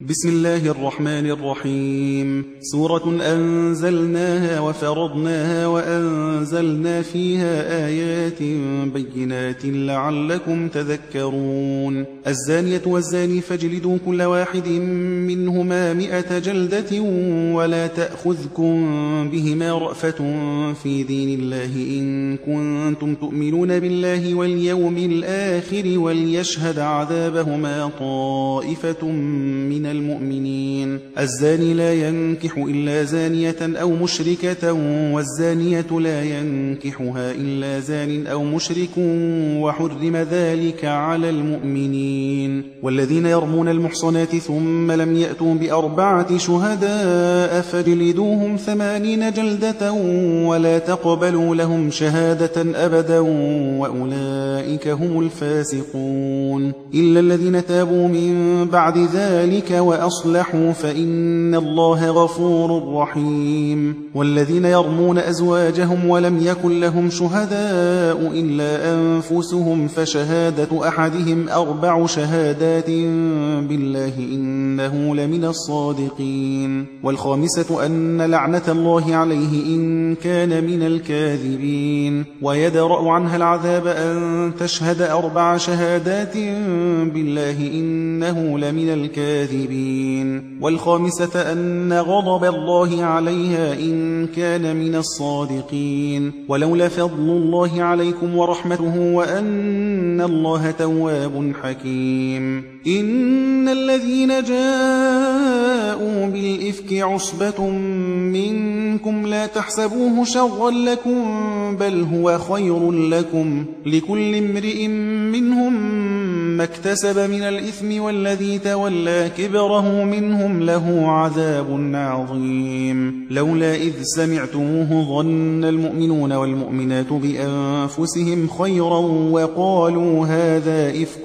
بسم الله الرحمن الرحيم. سورة أنزلناها وفرضناها وأنزلنا فيها آيات بينات لعلكم تذكرون. الزانية والزاني فاجلدوا كل واحد منهما 100 جلدة ولا تأخذكم بهما رأفة في دين الله إن كنتم تؤمنون بالله واليوم الآخر وليشهد عذابهما طائفة من المؤمنين. الزاني لا ينكح إلا زانية أو مشركة والزانية لا ينكحها إلا زان أو مشرك وحرم ذلك على المؤمنين. والذين يرمون المحصنات ثم لم يأتوا ب4 شهداء فاجلدوهم 80 جلدة ولا تقبلوا لهم شهادة أبدا وأولئك هم الفاسقون. إلا الذين تابوا من بعد ذلك وأصلحوا فإن الله غفور رحيم. والذين يرمون أزواجهم ولم يكن لهم شهداء إلا أنفسهم فشهادة أحدهم 4 شهادات بالله إنه لمن الصادقين. والخامسة أن لعنة الله عليه إن كان من الكاذبين. ويدرأ عنها العذاب أن تشهد 4 شهادات بالله إنه لمن الكاذبين. والخامسة أن غضب الله عليها إن كان من الصادقين. ولولا فضل الله عليكم ورحمته وأن الله تواب حكيم. إن الذين جاءوا بالإفك عصبة منكم لا تحسبوه شرا لكم بل هو خير لكم لكل امرئ منهم ما اكتسب من الإثم والذي تولى كبره منهم له عذاب عظيم. لولا إذ سمعتموه ظن المؤمنون والمؤمنات بأنفسهم خيرا وقالوا هذا إفك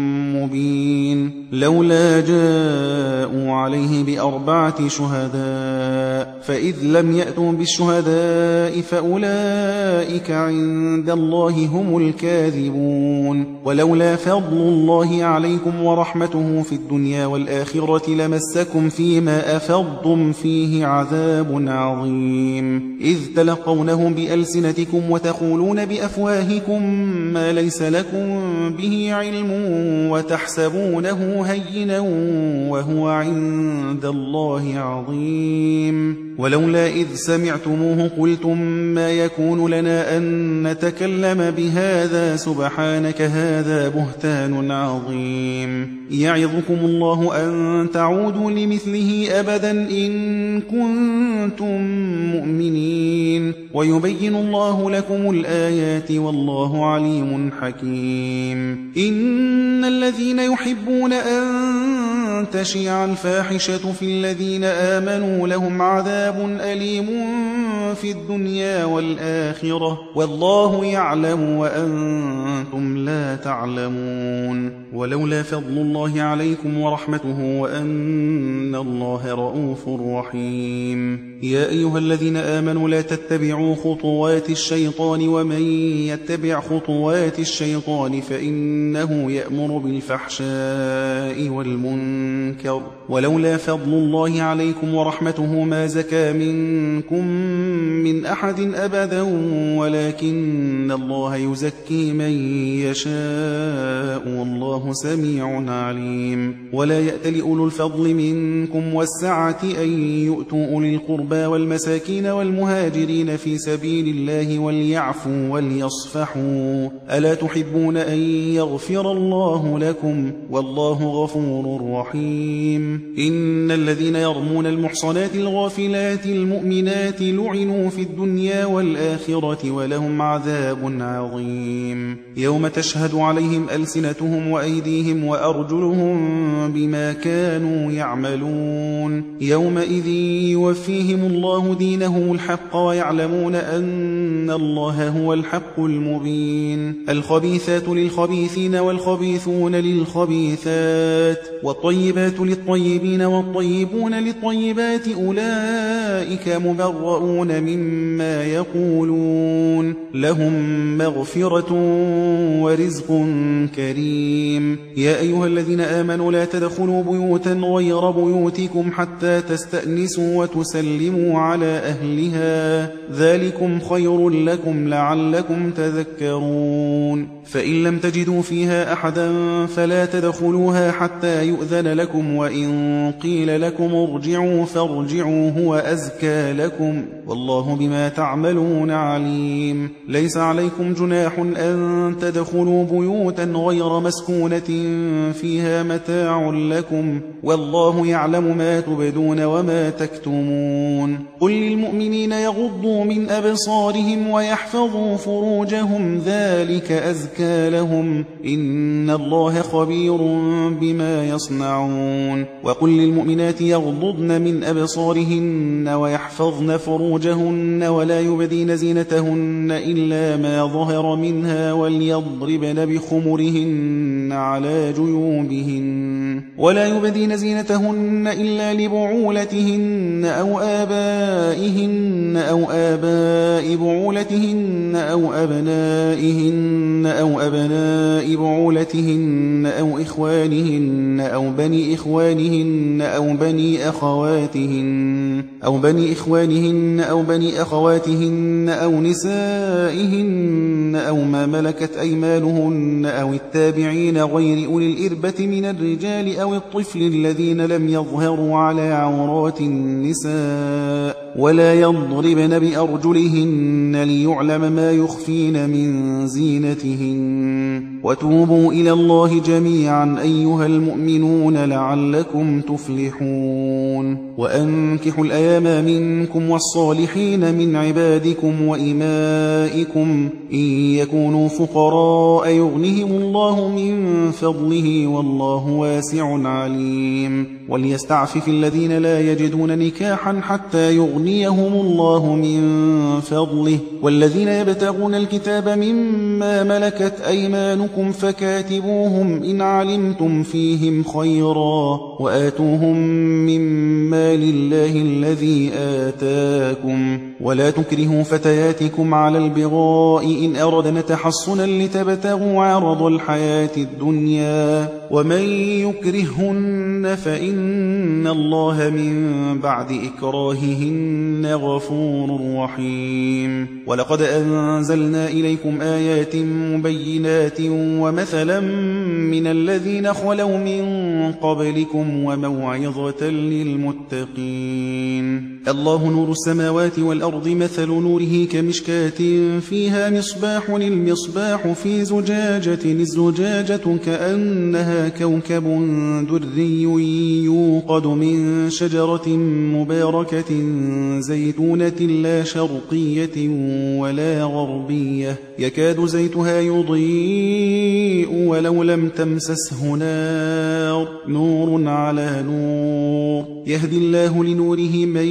مبين. لولا جاءوا عليه ب4 شهداء فإذ لم يأتوا بالشهداء فأولئك عند الله هم الكاذبون. ولولا فضل الله عليكم ورحمته في الدنيا والآخرة لمسكم فيما أفضتم فيه عذاب عظيم. إذ تلقونه بألسنتكم وتقولون بأفواهكم ما ليس لكم به علم وتحسبونه هينا وهو عند الله عظيم. ولولا إذ سمعتموه قلتم ما يكون لنا أن نتكلم بهذا سبحانك هذا بهتان عظيم. يعظكم الله أن تعودوا لمثله أبدا إن كنتم مؤمنين. ويبين الله لكم الآيات والله عليم حكيم. إن الذين يحبون أن تشيع الفاحشة في الذين آمنوا لهم عذاب أليم في الدنيا والآخرة والله يعلم وأنتم لا تعلمون. ولولا فضل الله عليكم ورحمته وأن الله رؤوف رحيم. يا أيها الذين آمنوا لا تتبعوا خطوات الشيطان ومن يتبع خطوات الشيطان فإنه يأمر بالفحشاء والمنكر. ولولا فضل الله عليكم ورحمته ما زكى منكم من أحد أبدا ولكن الله يزكي من يشاء والله سميع عليم. ولا يأتل أولو الفضل منكم والسعة أن يؤتوا أولي القربى والمساكين والمهاجرين في سبيل الله وليعفوا وليصفحوا ألا تحبون أن يغفر الله لكم والله غفور رحيم. إن الذين يرمون المحصنات الغافلات المؤمنات لعنوا في الدنيا والآخرة ولهم عذاب عظيم. يوم تشهد عليهم ألسنتهم وأيديهم وأرجلهم بما كانوا يعملون. يومئذ يوفيهم الله دينهم الحق ويعلمون أن الله هو الحق المبين. الخبيثات للخبيثين والخبيثون للخبيثات والطيبات للطيبين والطيبون للطيبات أولئك أولئك مبرؤون مما يقولون لهم مغفرة ورزق كريم. يا أيها الذين آمنوا لا تدخلوا بيوتا غير بيوتكم حتى تستأنسوا وتسلموا على أهلها ذلكم خير لكم لعلكم تذكرون. فإن لم تجدوا فيها أحدا فلا تدخلوها حتى يؤذن لكم، وإن قيل لكم ارجعوا فارجعوا هو أزكى لكم والله بما تعملون عليم. ليس عليكم جناح أن تدخلوا بيوتا غير مسكونة فيها متاع لكم والله يعلم ما تبدون وما تكتمون. قل للمؤمنين يغضوا من أبصارهم ويحفظوا فروجهم ذلك أزكى لهم إن الله خبير بما يصنعون. وقل للمؤمنات يغضضن من أبصارهن ويحفظن فروجهن ولا يبدين زينتهن إلا ما ظهر منها وليضربن بخمرهن على جيوبهن ولا يبدين زينتهن إلا لبعولتهن أو آبائهن أو آباء بعولتهن أو أبنائهن أو أبناء بعولتهن أو إخوانهن أو بني إخوانهن أو بني أخواتهن أو بني أخواتهن أو نسائهن أو ما ملكت أيمانهن أو التابعين غير أولي الإربة من الرجال أو الطفل الذين لم يظهروا على عورات النساء ولا يضربن بأرجلهن ليعلم ما يخفين من زينتهن. وتوبوا إلى الله جميعا أيها المؤمنون لعلكم تفلحون. وأنكحوا الأيام منكم والصالحين من عبادكم وإمائكم إن يكونوا فقراء يغنهم الله من فضله والله واسع عليم. وليستعفف الذين لا يجدون نكاحا حتى يغنيهم الله من فضله والذين يبتغون الكتاب مما ملكت أيمانكم فكاتبوهم إن علمتم فيهم خيرا وآتوهم مما لله الذي آتاكم ولا تكرهوا فتياتكم على البغاء إن أردنا تحصنا لتبتغوا عرض الحياة الدنيا ومن يكرهن فإن الله من بعد إكراههن غفور رحيم. ولقد أنزلنا إليكم آيات مبينات ومثلا من الذين خلوا من قبلكم وموعظة للمتقين. الله نور السماوات والأرض مثل نوره كمشكاة فيها مصباح المصباح في زجاجة الزجاجة كأنها كوكب دري يوقد من شجرة مباركة زيتونة لا شرقية ولا غربية يكاد زيتها يضيء ولو لم تمسسه نار نور على نور يهدي الله لنوره من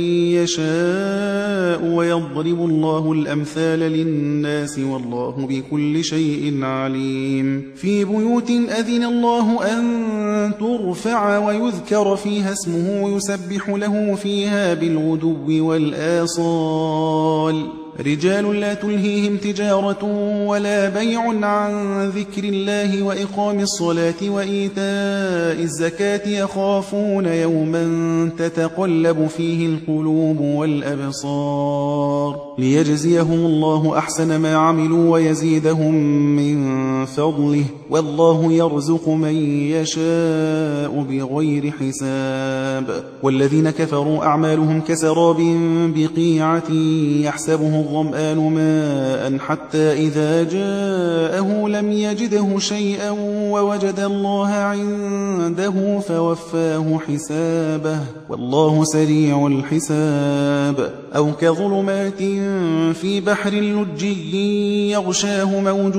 يشاء ويضرب الله الأمثال للناس والله بكل شيء عليم. في بيوت أذن الله أن ترفع ويذكر فيها اسمه يسبح له فيها بالغدو والآصال رجال لا تلهيهم تجارة ولا بيع عن ذكر الله وإقام الصلاة وإيتاء الزكاة يخافون يوما تتقلب فيه القلوب والأبصار ليجزيهم الله أحسن ما عملوا ويزيدهم من فضله والله يرزق من يشاء بغير حساب. والذين كفروا أعمالهم كسراب بقيعة يحسبه الظمآن ماء حتى إذا جاءه لم يجده شيئا ووجد الله عنده فوفاه حسابه والله سريع الحساب. أو كظلمات في بحر لجي يغشاه موج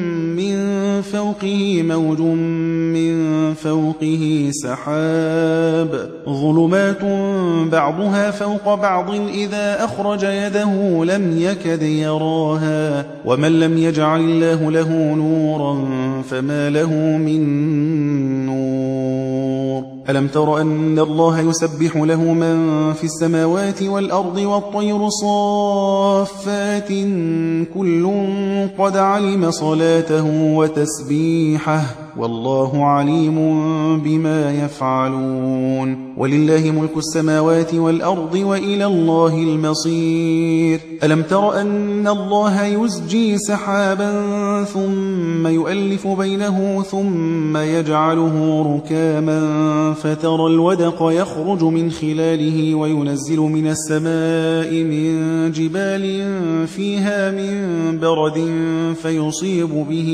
من فوقه سحاب ظلمات بعضها فوق بعض إذا أخرج يده لم يكد يراها ومن لم يجعل الله له نورا فما له من نور. ألم تر أن الله يسبح له من في السماوات والأرض والطير صافات كل قد علم صلاته وتسبيحه والله عليم بما يفعلون ولله ملك السماوات والأرض وإلى الله المصير ألم تر أن الله يزجي سحابا ثم يؤلف بينه ثم يجعله ركاما فترى الودق يخرج من خلاله وينزل من السماء من جبال فيها من برد فيصيب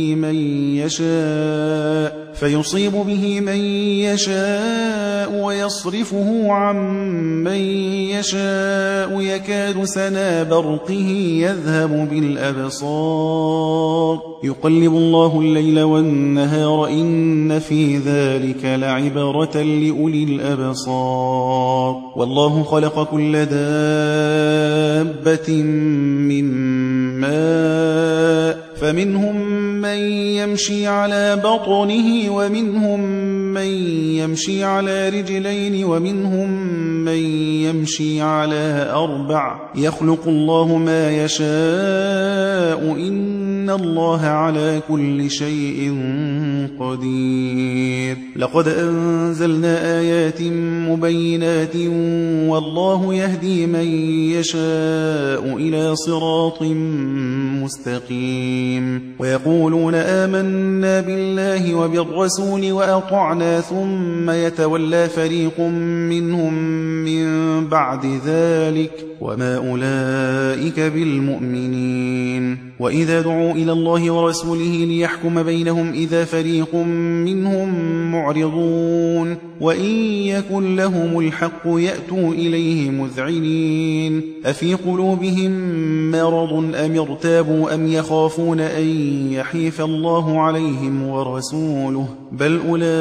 به من يشاء ويصرفه عن من يشاء يكاد سنا برقه يذهب بالأبصار يقلب الله الليل والنهار إن في ذلك لعبرة لأولي الأبصار والله خلق كل دابة من ماء فمنهم من يمشي على بطنه ومنهم من يمشي على رجلين ومنهم من يمشي على 4 يخلق الله ما يشاء إن الله على كل شيء قدير لقد أنزلنا آيات مبينات والله يهدي من يشاء إلى صراط مستقيم ويقولون آمنا بالله وبالرسول وأطعنا ثم يتولى فريق منهم من بعد ذلك وما أولئك بالمؤمنين وإذا دعوا إلى الله ورسوله ليحكم بينهم إذا فريق منهم معرضون وإن يكن لهم الحق يأتوا إليه مذعنين أفي قلوبهم مرض أم ارتابوا أم يخافون أن يحيف الله عليهم ورسوله بل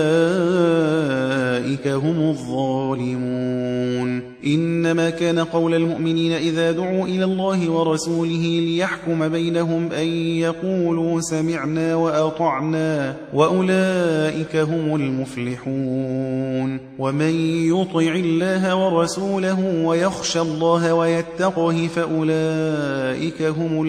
أولئك هم الظالمون إنما كان قول المؤمنين إذا دعوا إلى الله ورسوله ليحكم بينهم أن يقولوا سمعنا وأطعنا وأولئك هم المفلحون ومن يطع الله ورسوله ويخشى الله ويتقه فأولئك هم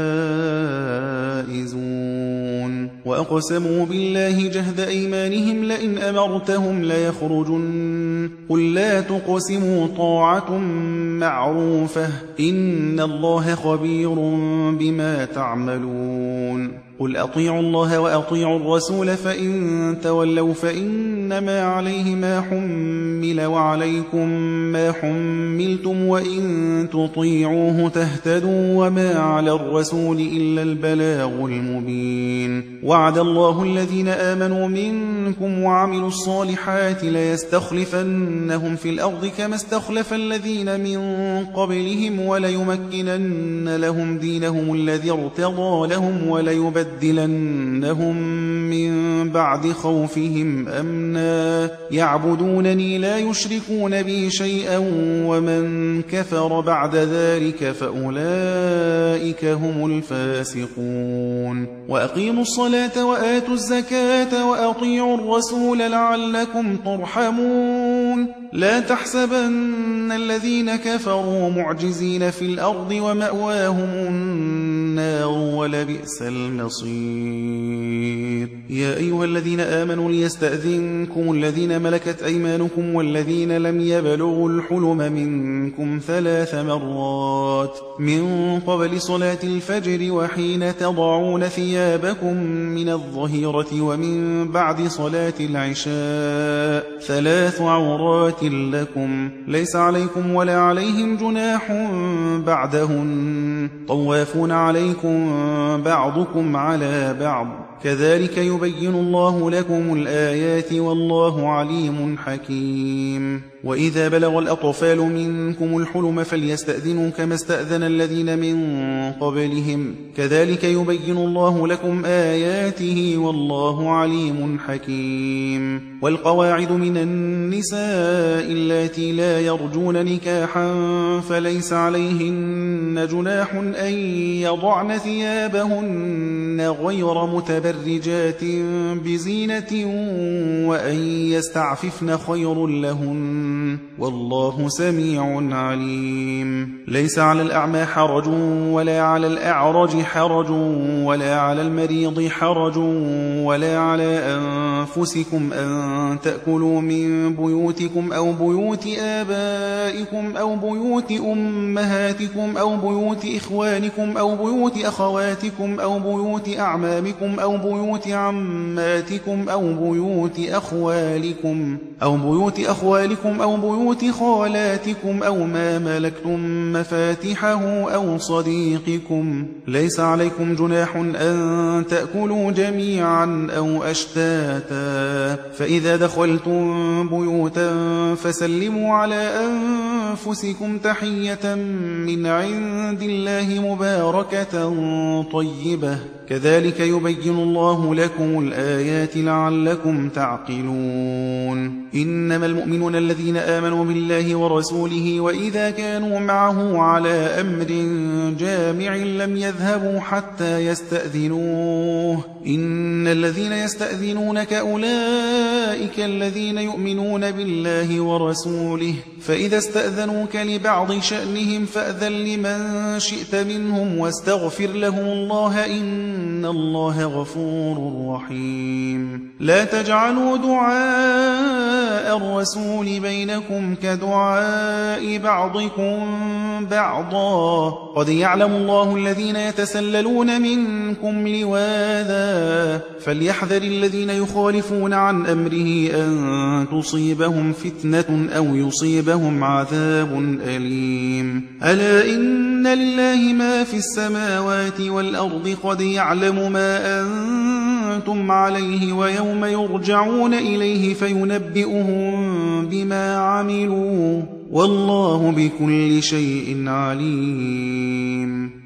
الفائزون وأقسموا بالله جهد أيمانهم لئن أمرتهم ليخرجن قل لا تقسموا طاعة معروفة إن الله خبير بما تعملون قل أطيعوا الله وأطيعوا الرسول فإن تولوا فإنما عليه ما حمل وعليكم ما حملتم وإن تطيعوه تهتدوا وما على الرسول إلا البلاغ المبين وعد الله الذين آمنوا منكم وعملوا الصالحات ليستخلفنهم في الأرض كما استخلف الذين من قبلهم وليمكنن لهم دينهم الذي ارتضى لهم وليبدلنهم من بعد خوفهم أمنا يعبدونني لا يشركون بي شيئا ومن كفر بعد ذلك فأولئك هم الفاسقون وأقيموا الصلاة وآتوا الزكاة وأطيعوا الرسول لعلكم ترحمون لا تحسبن الذين كفروا معجزين في الأرض ومأواهم النار ولبئس المصير يا أيها الذين آمنوا ليستأذنكم الذين ملكت أيمانكم والذين لم يبلغوا الحلم منكم 3 مرات من قبل صلاة الفجر وحين تضعون ثيابكم من الظهيرة ومن بعد صلاة العشاء 3 عورات لكم ليس عليكم ولا عليهم جناح بعدهن طوافون عليكم بعضكم على بعض كذلك يبين الله لكم الآيات والله عليم حكيم وإذا بلغ الأطفال منكم الحلم فليستأذنوا كما استأذن الذين من قبلهم كذلك يبين الله لكم آياته والله عليم حكيم والقواعد من النساء النساء اللاتي لا يرجون نكاحا فليس عليهن جناح أن يضعن ثيابهن غير متبرجات بزينة وأن يستعففن خير لهن والله سميع عليم. ليس على الأعمى حرج ولا على الأعرج حرج ولا على المريض حرج ولا على أنفسكم أن تأكلوا من بيوتكم أو بيوت آبائكم أو بيوت أمهاتكم أو بيوت إخوانكم أو بيوت أخواتكم أو بيوت أعمامكم أو بيوت عماتكم أو بيوت أخوالكم أو بيوت خالاتكم أو ما ملكتم مفاتحه أو صديقكم. ليس عليكم جناح أن تأكلوا جميعا أو أشتاتا فإذا دخلتم بيوتا فسلموا على أنفسكم تحية من عند الله مباركة طيبة كذلك يبين الله لكم الآيات لعلكم تعقلون. إنما المؤمنون الذين آمنوا بالله ورسوله وإذا كانوا معه على أمر جامع لم يذهبوا حتى يستأذنوه إن الذين يستأذنونك أولئك الذين يؤمنون بالله ورسوله فإذا استأذنوك لبعض شأنهم فأذن لمن شئت منهم واستغفر لهم الله إن الله غفور رحيم. لا تجعلوا دعاء الرسول بينكم كدعاء بعضكم بعضا قد يعلم الله الذين يتسللون منكم لواذا فليحذر الذين يخالفون عن أمره أن تصيبهم فتنة أو يصيبهم عذاب أليم. ألا إن لله ما في السماوات والأرض قد يعلم ما أنتم عليه ويوم يرجعون إليه فينبئهم بما عملوا والله بكل شيء عليم.